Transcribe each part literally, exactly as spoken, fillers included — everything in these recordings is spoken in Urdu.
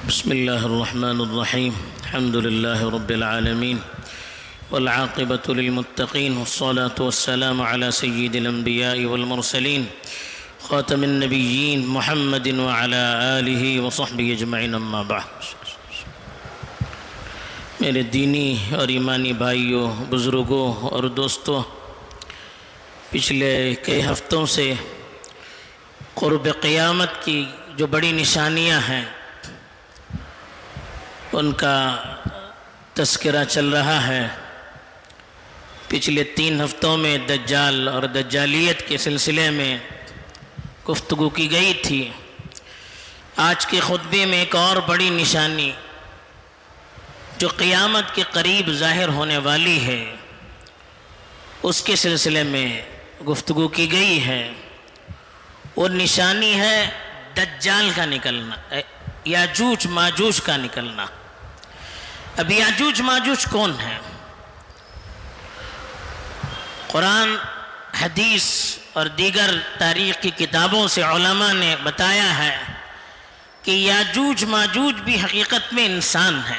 بسم الله الرحمن الرحيم الحمد لله رب العالمين والعاقبة للمتقين والصلاة والسلام على سيد الأنبياء والمرسلين خاتم النبيين محمد وعلى آله وصحبه اجمعین اما بعد۔ میرے دینی اور ایمانی بھائیوں، بزرگوں اور دوستوں، پچھلے کئی ہفتوں سے قرب قیامت کی جو بڑی نشانیاں ہیں ان کا تذکرہ چل رہا ہے۔ پچھلے تین ہفتوں میں دجال اور دجالیت کے سلسلے میں گفتگو کی گئی تھی۔ آج کے خطبے میں ایک اور بڑی نشانی جو قیامت کے قریب ظاہر ہونے والی ہے اس کے سلسلے میں گفتگو کی گئی ہے۔ وہ نشانی ہے دجال کا نکلنا، یاجوج ماجوج کا نکلنا۔ اب یاجوج ماجوج کون ہے؟ قرآن، حدیث اور دیگر تاریخ کی کتابوں سے علماء نے بتایا ہے کہ یاجوج ماجوج بھی حقیقت میں انسان ہیں،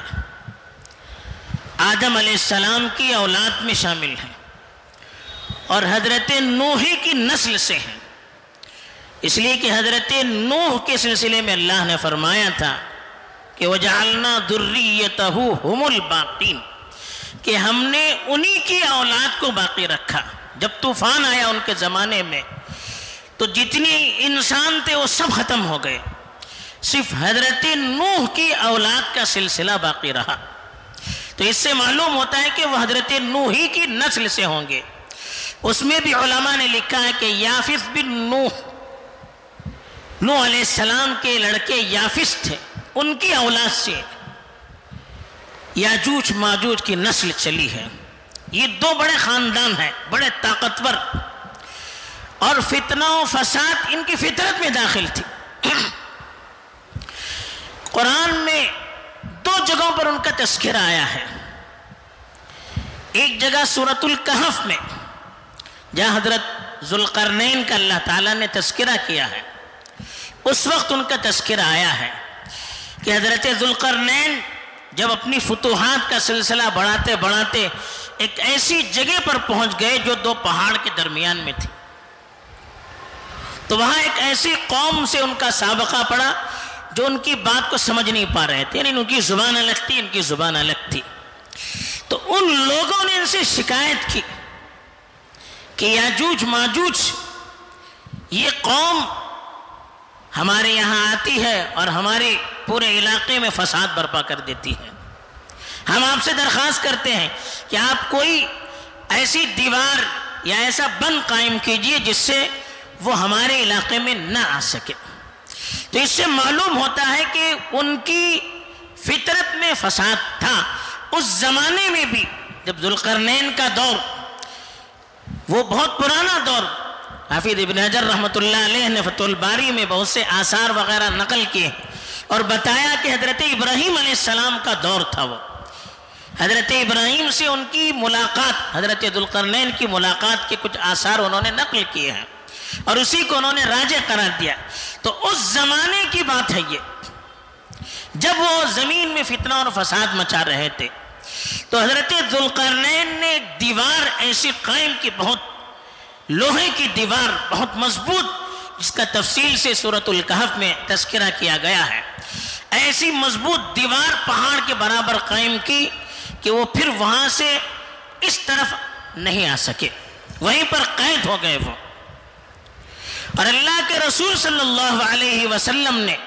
آدم علیہ السلام کی اولاد میں شامل ہیں اور حضرت نوح کی نسل سے ہیں، اس لیے کہ حضرت نوح کے سلسلے میں اللہ نے فرمایا تھا کہ وَجَعَلْنَا ذُرِّيَّتَهُ هُمُ الْبَاقِينَ، کہ ہم نے انہی کی اولاد کو باقی رکھا۔ جب طوفان آیا ان کے زمانے میں تو جتنے انسان تھے وہ سب ختم ہو گئے، صرف حضرت نوح کی اولاد کا سلسلہ باقی رہا۔ تو اس سے معلوم ہوتا ہے کہ وہ حضرت نوح ہی کی نسل سے ہوں گے۔ اس میں بھی علماء نے لکھا ہے کہ یافس بن نوح، نوح علیہ السلام کے لڑکے یافس تھے، ان کی اولاد سے یاجوج ماجوج کی نسل چلی ہے۔ یہ دو بڑے خاندان ہیں، بڑے طاقتور، اور فتنہ و فساد ان کی فطرت میں داخل تھی۔ قرآن میں دو جگہوں پر ان کا تذکرہ آیا ہے۔ ایک جگہ سورۃ الکہف میں جہاں حضرت ذوالقرنین کا اللہ تعالیٰ نے تذکرہ کیا ہے، اس وقت ان کا تذکرہ آیا ہے کہ حضرت ذوالقرنین جب اپنی فتوحات کا سلسلہ بڑھاتے بڑھاتے ایک ایسی جگہ پر پہنچ گئے جو دو پہاڑ کے درمیان میں تھی، تو وہاں ایک ایسی قوم سے ان کا سابقہ پڑا جو ان کی بات کو سمجھ نہیں پا رہے تھے، یعنی ان کی زبان الگ تھی، ان کی زبان الگ تھی۔ تو ان لوگوں نے ان سے شکایت کی کہ یاجوج ماجوج یہ قوم ہمارے یہاں آتی ہے اور ہمارے پورے علاقے میں فساد برپا کر دیتی ہے۔ ہم آپ سے درخواست کرتے ہیں کہ آپ کوئی ایسی دیوار یا ایسا بند قائم کیجئے جس سے وہ ہمارے علاقے میں نہ آ سکے۔ تو اس سے معلوم ہوتا ہے کہ ان کی فطرت میں فساد تھا۔ اس زمانے میں بھی جب ذوالقرنین کا دور، وہ بہت پرانا دور، حافظ ابن حجر رحمۃ اللہ علیہ نے فتح الباری میں بہت سے آثار وغیرہ نقل کیے اور بتایا کہ حضرت ابراہیم علیہ السلام کا دور تھا۔ وہ حضرت ابراہیم سے ان کی ملاقات، حضرت ذوالقرنین کی ملاقات کے کچھ آثار انہوں نے نقل کیے ہیں اور اسی کو انہوں نے راجح قرار دیا۔ تو اس زمانے کی بات ہے یہ، جب وہ زمین میں فتنہ اور فساد مچا رہے تھے تو حضرت ذوالقرنین نے ایک دیوار ایسی قائم کی، بہت لوہے کی دیوار، بہت مضبوط، جس کا تفصیل سے سورۃ الکہف میں تذکرہ کیا گیا ہے۔ ایسی مضبوط دیوار پہاڑ کے برابر قائم کی کہ وہ پھر وہاں سے اس طرف نہیں آ سکے، وہیں پر قید ہو گئے وہ۔ اور اللہ کے رسول صلی اللہ علیہ وسلم نے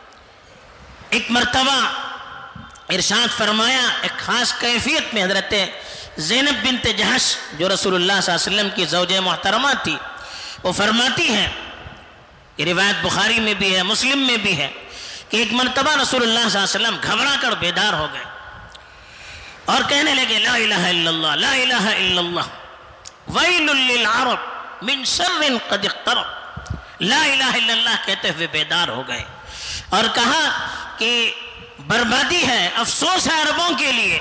ایک مرتبہ ارشاد فرمایا، ایک خاص کیفیت میں حضرت زینب بنت جہش جو رسول اللہ صلی اللہ علیہ وسلم کی زوجہ محترمہ تھی، وہ فرماتی ہیں، یہ روایت بخاری میں بھی ہے، مسلم میں بھی ہے، کہ ایک مرتبہ رسول اللہ صلی اللہ علیہ وسلم گھبرا کر بیدار ہو گئے اور کہنے لگے لا الہ الا اللہ، لا الہ الا اللہ، ویل للعرب من شر قد اقترب، لا الہ الا اللہ کہتے ہوئے بیدار ہو گئے اور کہا کہ بربادی ہے، افسوس ہے عربوں کے لیے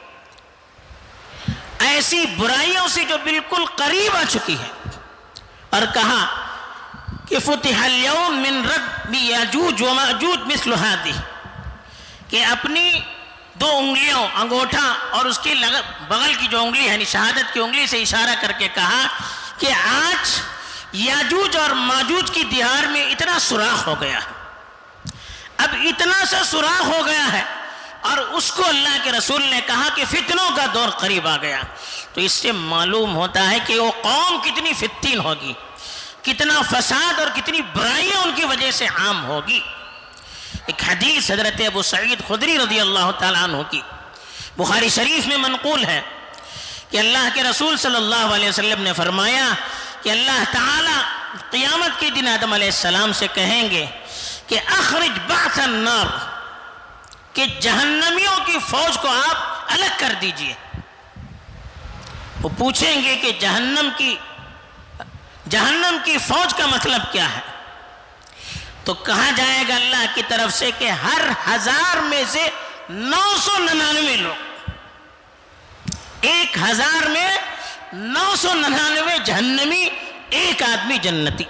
ایسی برائیوں سے جو بالکل قریب آ چکی ہے، اور کہا کہ فتح اليوم من رد یاجوج و ماجوج مثل هذه، کہ اپنی دو انگلیوں انگوٹھا اور اس کی بغل کی جو انگلی ہے شہادت کی انگلی سے اشارہ کر کے کہا کہ آج یاجوج اور ماجوج کی دیوار میں اتنا سوراخ ہو گیا ہے، اب اتنا سا سوراخ ہو گیا ہے، اور اس کو اللہ کے رسول نے کہا کہ فتنوں کا دور قریب آ گیا. تو اس سے معلوم ہوتا ہے کہ وہ قوم کتنی فتین ہوگی، کتنا فساد اور کتنی برائیاں ان کی وجہ سے عام ہوگی. ایک حدیث حضرت ابو سعید خدری رضی اللہ تعالیٰ عنہ کی بخاری شریف میں منقول ہے کہ اللہ کے رسول صلی اللہ علیہ وسلم نے فرمایا کہ اللہ تعالیٰ قیامت کے دن آدم علیہ السلام سے کہیں گے کہ اخرج بعث النار، کہ جہنمیوں کی فوج کو آپ الگ کر دیجئے. وہ پوچھیں گے کہ جہنم کی جہنم کی فوج کا مطلب کیا ہے؟ تو کہا جائے گا اللہ کی طرف سے کہ ہر ہزار میں سے نو سو ننانوے لوگ، ایک ہزار میں نو سو ننانوے جہنمی، ایک آدمی جنتی.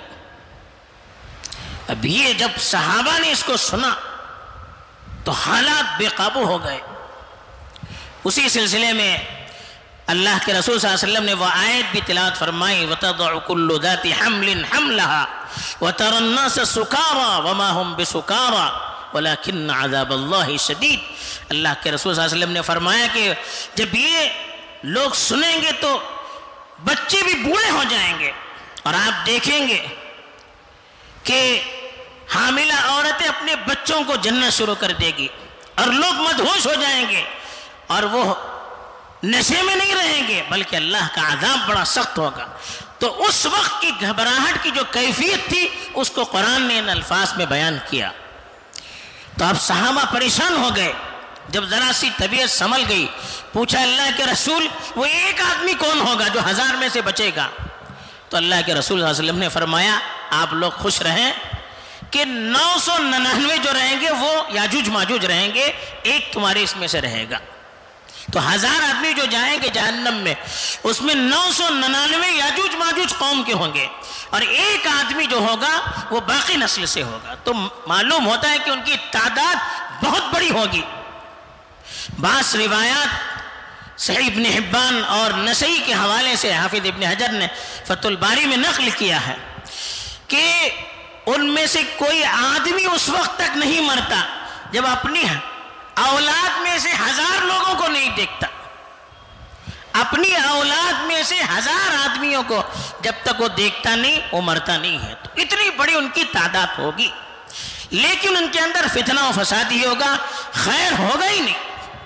اب یہ جب صحابہ نے اس کو سنا تو حالات بے قابو ہو گئے. اسی سلسلے میں اللہ کے رسول صلی اللہ علیہ وسلم نے وہ آیت بھی تلاوت فرمائی وَتَضَعُ كُلُّ ذَاتِ حَمْلٍ حَمْلَهَا وَتَرَى النَّاسَ سُكَارَى وَمَا هُمْ بِسُكَارَى وَلَكِنَّ عَذَابَ اللَّهِ شَدِيدٌ. اللہ کے رسول صلی اللہ علیہ وسلم نے فرمایا کہ جب یہ لوگ سنیں گے تو بچے بھی بوڑھے ہو جائیں گے، اور آپ دیکھیں گے کہ حاملہ عورتیں اپنے بچوں کو جننا شروع کر دے گی، اور لوگ مدہوش ہو جائیں گے، اور وہ نشے میں نہیں رہیں گے، بلکہ اللہ کا عذاب بڑا سخت ہوگا. تو اس وقت کی گھبراہٹ کی جو کیفیت تھی اس کو قرآن نے ان الفاظ میں بیان کیا. تو اب صحابہ پریشان ہو گئے. جب ذرا سی طبیعت سنبھل گئی، پوچھا اللہ کے رسول وہ ایک آدمی کون ہوگا جو ہزار میں سے بچے گا؟ تو اللہ کے رسول صلی اللہ علیہ وسلم نے فرمایا آپ لوگ خوش رہیں کہ نو سو ننانوے جو رہیں گے وہ یاجوج ماجوج رہیں گے، ایک تمہارے اس میں سے رہے گا. تو ہزار آدمی جو جائیں گے جہنم میں، اس میں نو سو ننانوے یاجوج ماجوج قوم کے ہوں گے، اور ایک آدمی جو ہوگا وہ باقی نسل سے ہوگا. تو معلوم ہوتا ہے کہ ان کی تعداد بہت بڑی ہوگی. بعض روایات صحیح ابن حبان اور نسائی کے حوالے سے حافظ ابن حجر نے فتح الباری میں نقل کیا ہے کہ ان میں سے کوئی آدمی اس وقت تک نہیں مرتا جب اپنی اولاد میں سے ہزار لوگوں کو نہیں دیکھتا. اپنی اولاد میں سے ہزار آدمیوں کو جب تک وہ دیکھتا نہیں وہ مرتا نہیں ہے. تو اتنی بڑی ان کی تعداد ہوگی، لیکن ان کے اندر فتنہ و فساد ہی ہوگا، خیر ہوگا ہی نہیں.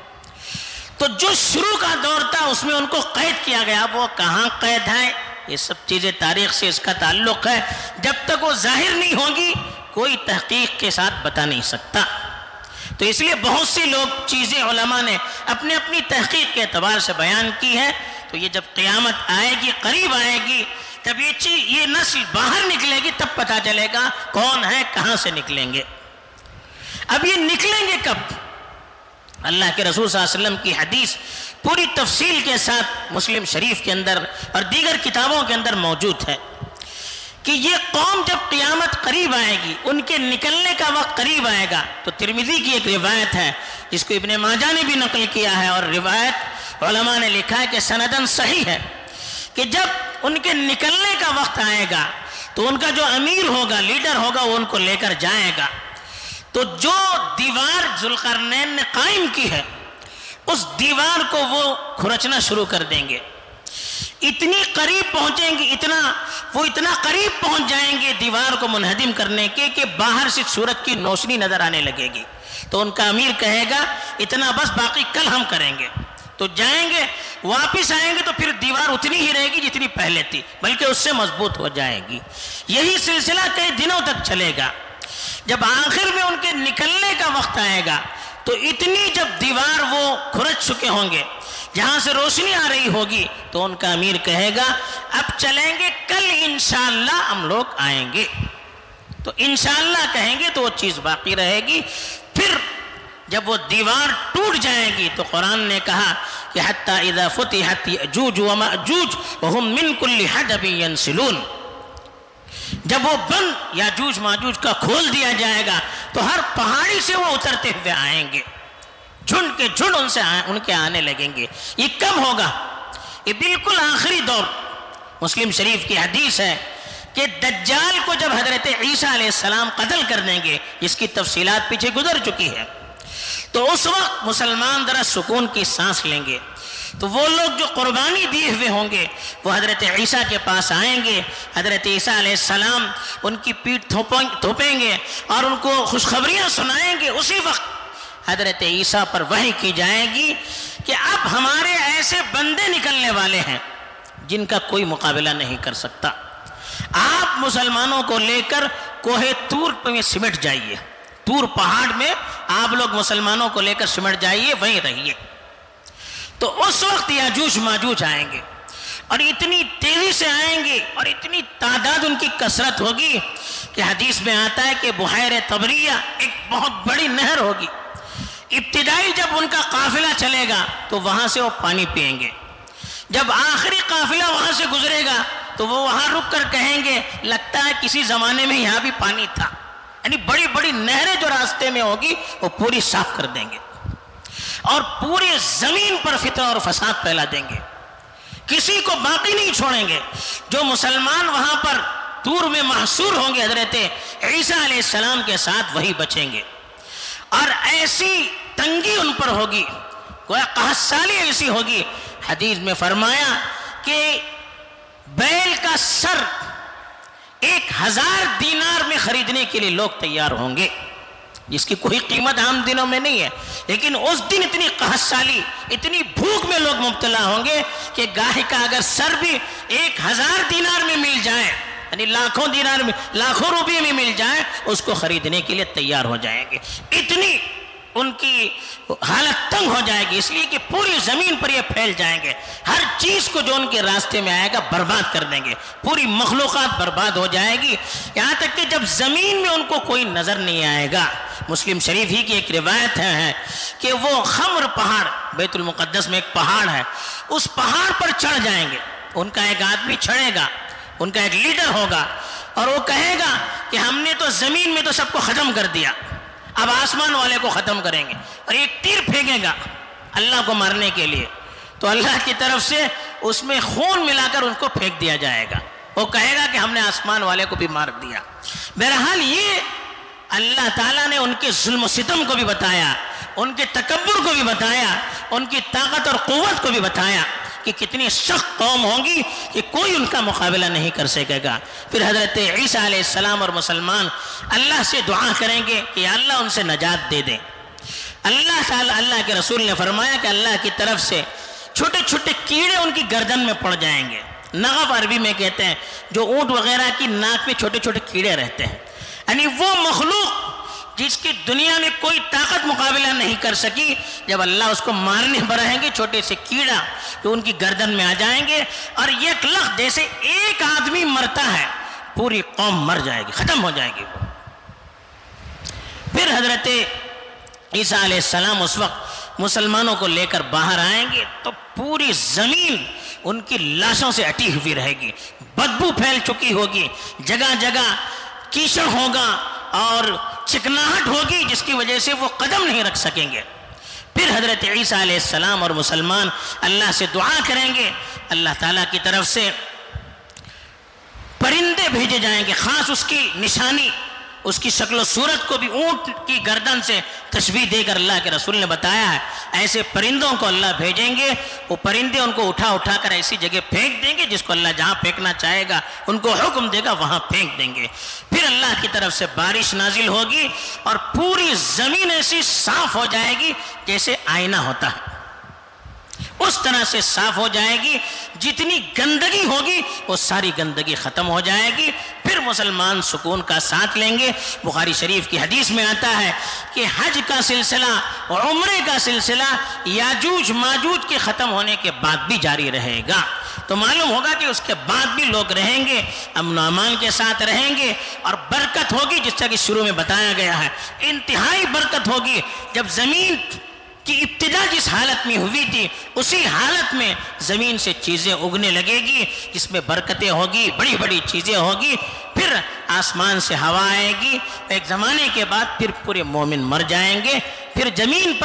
تو جو شروع کا دور تھا اس میں ان کو قید کیا گیا. وہ کہاں قید ہے؟ یہ سب چیزیں تاریخ سے اس کا تعلق ہے. جب تک وہ ظاہر نہیں ہوگی کوئی تحقیق کے ساتھ بتا نہیں سکتا. تو اس لیے بہت سی لوگ چیزیں علماء نے اپنے اپنی تحقیق کے اعتبار سے بیان کی ہے. تو یہ جب قیامت آئے گی، قریب آئے گی، جب یہ چیز یہ نسل باہر نکلے گی تب پتہ چلے گا کون ہے، کہاں سے نکلیں گے. اب یہ نکلیں گے کب؟ اللہ کے رسول صلی اللہ علیہ وسلم کی حدیث پوری تفصیل کے ساتھ مسلم شریف کے اندر اور دیگر کتابوں کے اندر موجود ہے کہ یہ قوم جب قیامت قریب آئے گی، ان کے نکلنے کا وقت قریب آئے گا. تو ترمذی کی ایک روایت ہے جس کو ابن ماجہ نے بھی نقل کیا ہے، اور روایت علماء نے لکھا ہے کہ سندن صحیح ہے کہ جب ان کے نکلنے کا وقت آئے گا تو ان کا جو امیر ہوگا، لیڈر ہوگا، وہ ان کو لے کر جائے گا. تو جو دیوار ذوالقرنین نے قائم کی ہے اس دیوار کو وہ کھرچنا شروع کر دیں گے. اتنی قریب پہنچیں گے، اتنا وہ اتنا قریب پہنچ جائیں گے دیوار کو منہدم کرنے کے کہ باہر سے سورج کی روشنی نظر آنے لگے گی. تو ان کا امیر کہے گا اتنا بس، باقی کل ہم کریں گے. تو جائیں گے، واپس آئیں گے تو پھر دیوار اتنی ہی رہے گی جتنی پہلے تھی، بلکہ اس سے مضبوط ہو جائے گی. یہی سلسلہ کئی دنوں تک چلے گا. جب آخر میں ان کے نکلنے کا وقت آئے گا تو اتنی جب دیوار وہ کھرچ چکے ہوں گے، جہاں سے روشنی آ رہی ہوگی، تو ان کا امیر کہے گا اب چلیں گے، کل انشاءاللہ ہم لوگ آئیں گے. تو انشاءاللہ کہیں گے تو وہ چیز باقی رہے گی. پھر جب وہ دیوار ٹوٹ جائے گی تو قرآن نے کہا کہ حتی اذا فتحت یأجوج ومأجوج وهم من كل حدب ينسلون، جب وہ بند یاجوج ماجوج کا کھول دیا جائے گا تو ہر پہاڑی سے وہ اترتے ہوئے آئیں گے. جھنڈ کے جھنڈ ان سے ان کے آنے لگیں گے. یہ کب ہوگا؟ یہ بالکل آخری دور. مسلم شریف کی حدیث ہے کہ دجال کو جب حضرت عیسیٰ علیہ السلام قتل کر دیں گے، جس کی تفصیلات پیچھے گزر چکی ہے، تو اس وقت مسلمان ذرا سکون کی سانس لیں گے. تو وہ لوگ جو قربانی دیے ہوئے ہوں گے وہ حضرت عیسیٰ کے پاس آئیں گے. حضرت عیسیٰ علیہ السلام ان کی پیٹھ تھوپیں گے اور ان کو خوشخبریاں سنائیں گے. اسی وقت حضرت عیسیٰ پر وحی کی جائے گی کہ اب ہمارے ایسے بندے نکلنے والے ہیں جن کا کوئی مقابلہ نہیں کر سکتا. آپ مسلمانوں کو لے کر کوہ طور میں سمٹ جائیے. طور پہاڑ میں آپ لوگ مسلمانوں کو لے کر سمٹ جائیے، وہیں رہیے. تو اس وقت یاجوج ماجوج آئیں گے اور اتنی تیزی سے آئیں گے اور اتنی تعداد ان کی کثرت ہوگی کہ حدیث میں آتا ہے کہ بحیر طبریہ ایک بہت بڑی نہر ہوگی. ابتدائی جب ان کا قافلہ چلے گا تو وہاں سے وہ پانی پئیں گے. جب آخری قافلہ وہاں سے گزرے گا تو وہ وہاں رک کر کہیں گے لگتا ہے کسی زمانے میں یہاں بھی پانی تھا. یعنی بڑی بڑی نہریں جو راستے میں ہوگی وہ پوری صاف کر دیں گے اور پوری زمین پر فتنہ اور فساد پھیلا دیں گے. کسی کو باقی نہیں چھوڑیں گے. جو مسلمان وہاں پر طور میں محصور ہوں گے حضرت عیسیٰ علیہ السلام کے ساتھ وہی بچیں گے. اور ایسی تنگی ان پر ہوگی، کوئی قحط سالی ایسی ہوگی. حدیث میں فرمایا کہ بیل کا سر ایک ہزار دینار میں خریدنے کے لیے لوگ تیار ہوں گے، جس کی کوئی قیمت عام دنوں میں نہیں ہے. لیکن اس دن اتنی قحط سالی، اتنی بھوک میں لوگ مبتلا ہوں گے کہ گائے کا اگر سر بھی ایک ہزار دینار میں مل جائے، یعنی لاکھوں دینار میں، لاکھوں روپے میں مل جائے، اس کو خریدنے کے لیے تیار ہو جائیں گے. اتنی ان کی حالت تنگ ہو جائے گی، اس لیے کہ پوری زمین پر یہ پھیل جائیں گے. ہر چیز کو جو ان کے راستے میں آئے گا برباد کر دیں گے. پوری مخلوقات برباد ہو جائے گی، یہاں تک کہ جب زمین میں ان کو کوئی نظر نہیں آئے گا. مسلم شریف ہی کی ایک روایت ہے کہ وہ خمر پہاڑ، بیت المقدس میں ایک پہاڑ ہے، اس پہاڑ پر چڑھ جائیں گے. ان کا ایک آدمی چڑھے گا، ان کا ایک لیڈر ہوگا، اور وہ کہے گا کہ ہم نے تو زمین میں تو سب کو ختم کر دیا، اب آسمان والے کو ختم کریں گے. اور ایک تیر پھینکے گا اللہ کو مارنے کے لیے، تو اللہ کی طرف سے اس میں خون ملا کر ان کو پھینک دیا جائے گا. وہ کہے گا کہ ہم نے آسمان والے کو بھی مار دیا. بہرحال یہ اللہ تعالیٰ نے ان کے ظلم و ستم کو بھی بتایا، ان کے تکبر کو بھی بتایا، ان کی طاقت اور قوت کو بھی بتایا کہ کتنی سخت قوم ہوگی کہ کوئی ان کا مقابلہ نہیں کر سکے گا. پھر حضرت عیسیٰ علیہ السلام اور مسلمان اللہ سے دعا کریں گے کہ یا اللہ ان سے نجات دے دیں. اللہ تعالیٰ، اللہ کے رسول نے فرمایا کہ اللہ کی طرف سے چھوٹے چھوٹے کیڑے ان کی گردن میں پڑ جائیں گے. نغف عربی میں کہتے ہیں جو اونٹ وغیرہ کی ناک میں چھوٹے چھوٹے کیڑے رہتے ہیں، یعنی وہ مخلوق جس کی دنیا میں کوئی طاقت مقابلہ نہیں کر سکی، جب اللہ اس کو مارنے پر رہیں گے چھوٹے سے کیڑا تو ان کی گردن میں آ جائیں گے، اور یک لخت جیسے ایک آدمی مرتا ہے پوری قوم مر جائے گی، ختم ہو جائے گی وہ. پھر حضرت عیسیٰ علیہ السلام اس وقت مسلمانوں کو لے کر باہر آئیں گے تو پوری زمین ان کی لاشوں سے اٹی ہوئی رہے گی، بدبو پھیل چکی ہوگی، جگہ جگہ کیچڑ ہوگا اور چکناہٹ ہوگی جس کی وجہ سے وہ قدم نہیں رکھ سکیں گے. پھر حضرت عیسیٰ علیہ السلام اور مسلمان اللہ سے دعا کریں گے، اللہ تعالیٰ کی طرف سے پرندے بھیجے جائیں گے، خاص اس کی نشانی، اس کی شکل و صورت کو بھی اونٹ کی گردن سے تشبیہ دے کر اللہ کے رسول نے بتایا ہے. ایسے پرندوں کو اللہ بھیجیں گے، وہ پرندے ان کو اٹھا اٹھا کر ایسی جگہ پھینک دیں گے جس کو اللہ جہاں پھینکنا چاہے گا ان کو حکم دے گا وہاں پھینک دیں گے. پھر اللہ کی طرف سے بارش نازل ہوگی اور پوری زمین ایسی صاف ہو جائے گی جیسے آئینہ ہوتا ہے، اس طرح سے صاف ہو جائے گی. جتنی گندگی ہوگی وہ ساری گندگی ختم ہو جائے گی. پھر مسلمان سکون کا ساتھ لیں گے. بخاری شریف کی حدیث میں آتا ہے کہ حج کا سلسلہ اور عمرے کا سلسلہ یاجوج ماجوج کے ختم ہونے کے بعد بھی جاری رہے گا. تو معلوم ہوگا کہ اس کے بعد بھی لوگ رہیں گے، امن و امان کے ساتھ رہیں گے، اور برکت ہوگی جس طرح کہ شروع میں بتایا گیا ہے. انتہائی برکت ہوگی. جب زمین کی ابتدا جس حالت میں ہوئی تھی اسی حالت میں زمین سے چیزیں اگنے لگے گی جس میں برکتیں ہوگی، بڑی بڑی چیزیں ہوگی. پھر آسمان سے ہوا آئے گی. ایک زمانے کے بعد پھر پورے مومن مر جائیں گے. پھر زمین پر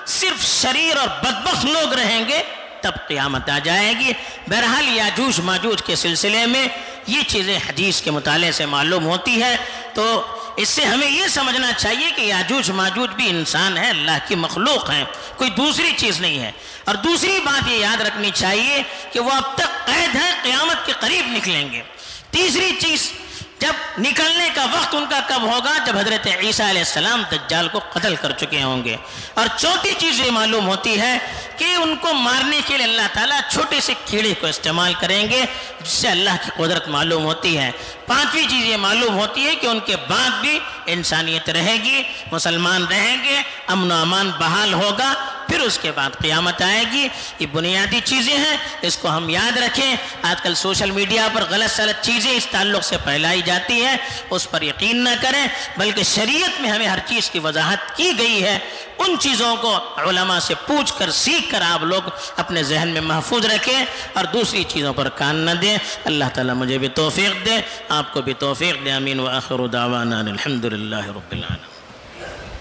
صرف شریر اور بدبخت لوگ رہیں گے تب قیامت آ جائے گی۔ بہرحال یاجوج ماجوج کے سلسلے میں یہ چیزیں حدیث کے مطالعے سے معلوم ہوتی ہے، تو اس سے ہمیں یہ سمجھنا چاہیے کہ یاجوج ماجوج بھی انسان ہے، اللہ کی مخلوق ہیں، کوئی دوسری چیز نہیں ہے۔ اور دوسری بات یہ یاد رکھنی چاہیے کہ وہ اب تک قید ہے، قیامت کے قریب نکلیں گے۔ تیسری چیز، جب نکلنے کا وقت ان کا کب ہوگا؟ جب حضرت عیسیٰ علیہ السلام دجال کو قتل کر چکے ہوں گے۔ اور چوتھی چیز یہ معلوم ہوتی ہے کہ ان کو مارنے کے لیے اللہ تعالیٰ چھوٹے سے کیڑے کو استعمال کریں گے، جس سے اللہ کی قدرت معلوم ہوتی ہے۔ پانچویں چیز یہ معلوم ہوتی ہے کہ ان کے بعد بھی انسانیت رہے گی، مسلمان رہیں گے، امن و امان بحال ہوگا، پھر اس کے بعد قیامت آئے گی۔ یہ بنیادی چیزیں ہیں، اس کو ہم یاد رکھیں۔ آج کل سوشل میڈیا پر غلط سلط چیزیں اس تعلق سے پھیلائی جاتی ہیں، اس پر یقین نہ کریں، بلکہ شریعت میں ہمیں ہر چیز کی وضاحت کی گئی ہے۔ ان چیزوں کو علماء سے پوچھ کر سیکھ کر آپ لوگ اپنے ذہن میں محفوظ رکھیں اور دوسری چیزوں پر کان نہ دیں۔ اللہ تعالیٰ مجھے بھی توفیق دے، آپ کو بھی توفیق دے۔ آمین۔ وآخر دعوانا الحمدللہ رب العالمین۔